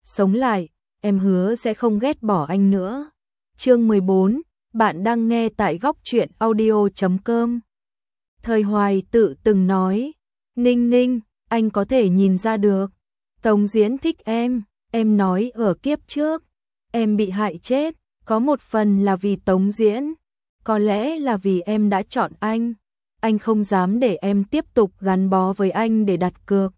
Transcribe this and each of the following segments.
sống lại, em hứa sẽ không ghét bỏ anh nữa. Chương 14, bạn đang nghe tại góc truyện audio.com. Thời Hoài Tự từng nói, Ninh Ninh, anh có thể nhìn ra được. Tống Diễn thích em nói ở kiếp trước, em bị hại chết, có một phần là vì Tống Diễn, có lẽ là vì em đã chọn anh không dám để em tiếp tục gắn bó với anh để đặt cược.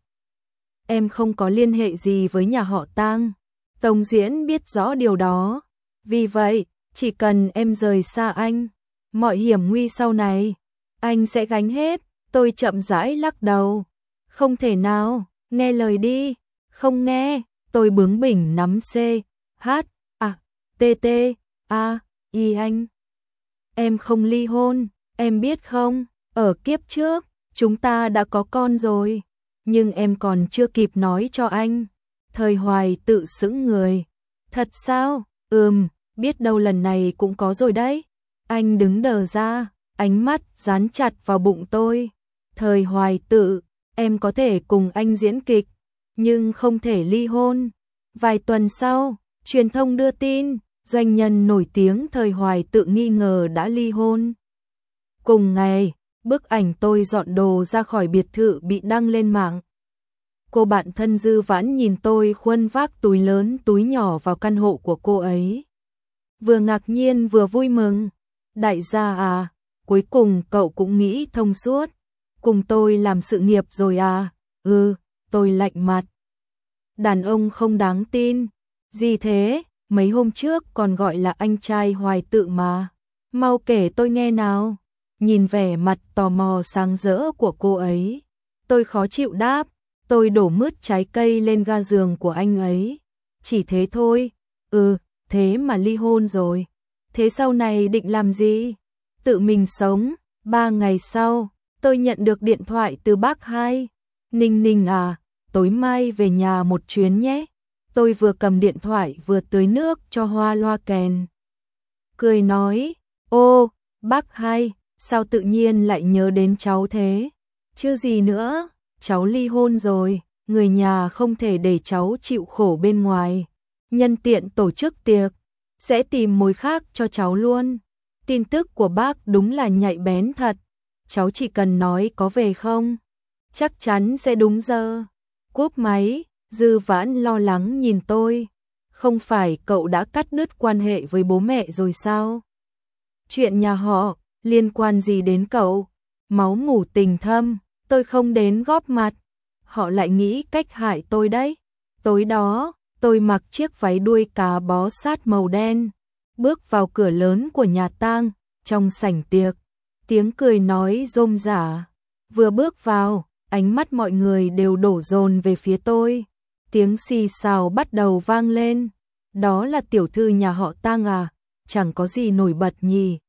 Em không có liên hệ gì với nhà họ Tang, Tống Diễn biết rõ điều đó, vì vậy, chỉ cần em rời xa anh, mọi hiểm nguy sau này, anh sẽ gánh hết. Tôi chậm rãi lắc đầu, không thể nào, nghe lời đi, không nghe, tôi bướng bỉnh nắm C, H, A, T, T, A, I anh. Em không ly hôn, em biết không, ở kiếp trước, chúng ta đã có con rồi, nhưng em còn chưa kịp nói cho anh. Thời Hoài Tự sững người, thật sao, biết đâu lần này cũng có rồi đấy. Anh đứng đờ ra, ánh mắt dán chặt vào bụng tôi. Thời Hoài Tự, em có thể cùng anh diễn kịch, nhưng không thể ly hôn. Vài tuần sau, truyền thông đưa tin, doanh nhân nổi tiếng Thời Hoài Tự nghi ngờ đã ly hôn. Cùng ngày, bức ảnh tôi dọn đồ ra khỏi biệt thự bị đăng lên mạng. Cô bạn thân Dư Vãn nhìn tôi khuân vác túi lớn túi nhỏ vào căn hộ của cô ấy. Vừa ngạc nhiên vừa vui mừng. Đại gia à, cuối cùng cậu cũng nghĩ thông suốt. Cùng tôi làm sự nghiệp rồi à? Tôi lạnh mặt. Đàn ông không đáng tin. Gì thế? Mấy hôm trước còn gọi là anh trai Hoài Tự mà. Mau kể tôi nghe nào. Nhìn vẻ mặt tò mò sáng rỡ của cô ấy, tôi khó chịu đáp. Tôi đổ mứt trái cây lên ga giường của anh ấy. Chỉ thế thôi. Thế mà ly hôn rồi. Thế sau này định làm gì? Tự mình sống. 3 ngày sau, tôi nhận được điện thoại từ bác Hai. Ninh Ninh à, tối mai về nhà một chuyến nhé. Tôi vừa cầm điện thoại vừa tưới nước cho hoa loa kèn. Cười nói, ô, bác Hai, sao tự nhiên lại nhớ đến cháu thế? Chứ gì nữa, cháu ly hôn rồi, người nhà không thể để cháu chịu khổ bên ngoài. Nhân tiện tổ chức tiệc, sẽ tìm mối khác cho cháu luôn. Tin tức của bác đúng là nhạy bén thật. Cháu chỉ cần nói có về không, chắc chắn sẽ đúng giờ. Cúp máy, Dư Vãn lo lắng nhìn tôi. Không phải cậu đã cắt đứt quan hệ với bố mẹ rồi sao? Chuyện nhà họ, liên quan gì đến cậu? Máu mủ tình thâm, tôi không đến góp mặt. Họ lại nghĩ cách hại tôi đấy. Tối đó, tôi mặc chiếc váy đuôi cá bó sát màu đen, bước vào cửa lớn của nhà tang. Trong sảnh tiệc, tiếng cười nói rôm rả. Vừa bước vào, ánh mắt mọi người đều đổ dồn về phía tôi. Tiếng xì xào bắt đầu vang lên. Đó là tiểu thư nhà họ Tang à? Chẳng có gì nổi bật nhỉ?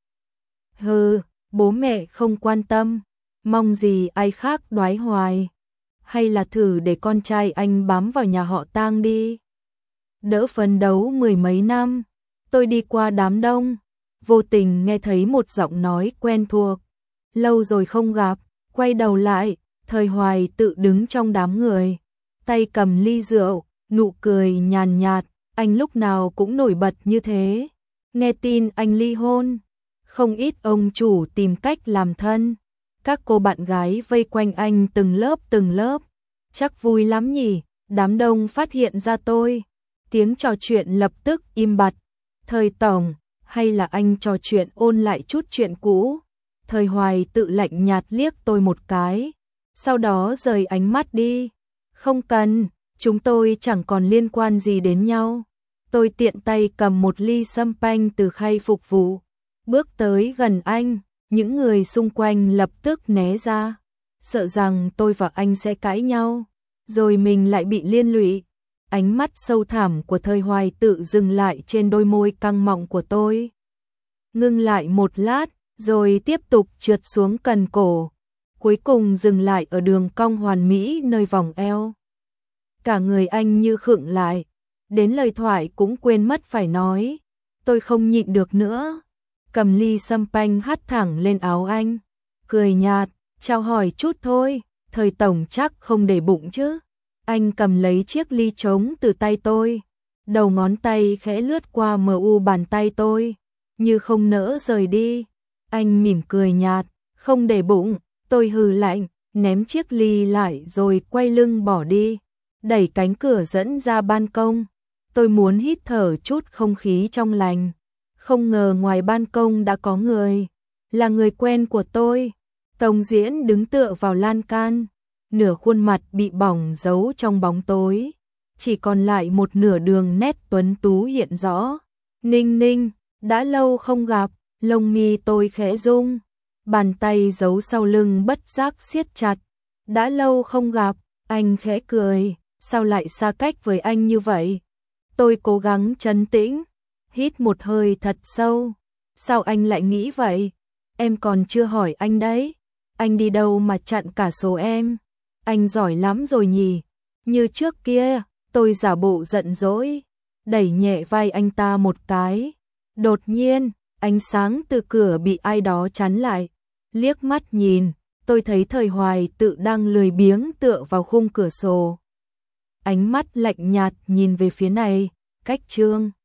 Bố mẹ không quan tâm, mong gì ai khác đoái hoài. Hay là thử để con trai anh bám vào nhà họ Tang đi. Đỡ phấn đấu 10 mấy năm, tôi đi qua đám đông, vô tình nghe thấy một giọng nói quen thuộc. Lâu rồi không gặp, quay đầu lại, Thời Hoài Tự đứng trong đám người, tay cầm ly rượu, nụ cười nhàn nhạt, anh lúc nào cũng nổi bật như thế. Nghe tin anh ly hôn, không ít ông chủ tìm cách làm thân. Các cô bạn gái vây quanh anh từng lớp. Chắc vui lắm nhỉ? Đám đông phát hiện ra tôi. Tiếng trò chuyện lập tức im bặt. Thời tổng, hay là anh trò chuyện ôn lại chút chuyện cũ? Thời Hoài Tự lạnh nhạt liếc tôi một cái, sau đó rời ánh mắt đi. Không cần, chúng tôi chẳng còn liên quan gì đến nhau. Tôi tiện tay cầm một ly champagne từ khay phục vụ, bước tới gần anh. Những người xung quanh lập tức né ra, sợ rằng tôi và anh sẽ cãi nhau, rồi mình lại bị liên lụy. Ánh mắt sâu thẳm của Thời Hoài Tự dừng lại trên đôi môi căng mọng của tôi. Ngưng lại một lát, rồi tiếp tục trượt xuống cần cổ. Cuối cùng dừng lại ở đường cong hoàn mỹ nơi vòng eo. Cả người anh như khựng lại, đến lời thoại cũng quên mất phải nói. Tôi không nhịn được nữa, cầm ly champagne hắt thẳng lên áo anh, cười nhạt, chào hỏi chút thôi, Thời tổng chắc không để bụng chứ. Anh cầm lấy chiếc ly trống từ tay tôi, đầu ngón tay khẽ lướt qua mu bàn tay tôi, như không nỡ rời đi. Anh mỉm cười nhạt, không để bụng, tôi hừ lạnh, ném chiếc ly lại rồi quay lưng bỏ đi, đẩy cánh cửa dẫn ra ban công. Tôi muốn hít thở chút không khí trong lành, không ngờ ngoài ban công đã có người, là người quen của tôi. Tống Diễn đứng tựa vào lan can, nửa khuôn mặt bị bỏng giấu trong bóng tối, chỉ còn lại một nửa đường nét tuấn tú hiện rõ. Ninh Ninh, đã lâu không gặp, lông mi tôi khẽ rung, bàn tay giấu sau lưng bất giác siết chặt. Đã lâu không gặp, anh khẽ cười, sao lại xa cách với anh như vậy? Tôi cố gắng trấn tĩnh, hít một hơi thật sâu. Sao anh lại nghĩ vậy? Em còn chưa hỏi anh đấy. Anh đi đâu mà chặn cả số em? Anh giỏi lắm rồi nhỉ? Như trước kia, tôi giả bộ giận dỗi, đẩy nhẹ vai anh ta một cái. Đột nhiên, ánh sáng từ cửa bị ai đó chắn lại. Liếc mắt nhìn, tôi thấy Thời Hoài Tự đang lười biếng tựa vào khung cửa sổ. Ánh mắt lạnh nhạt nhìn về phía này, cách Trương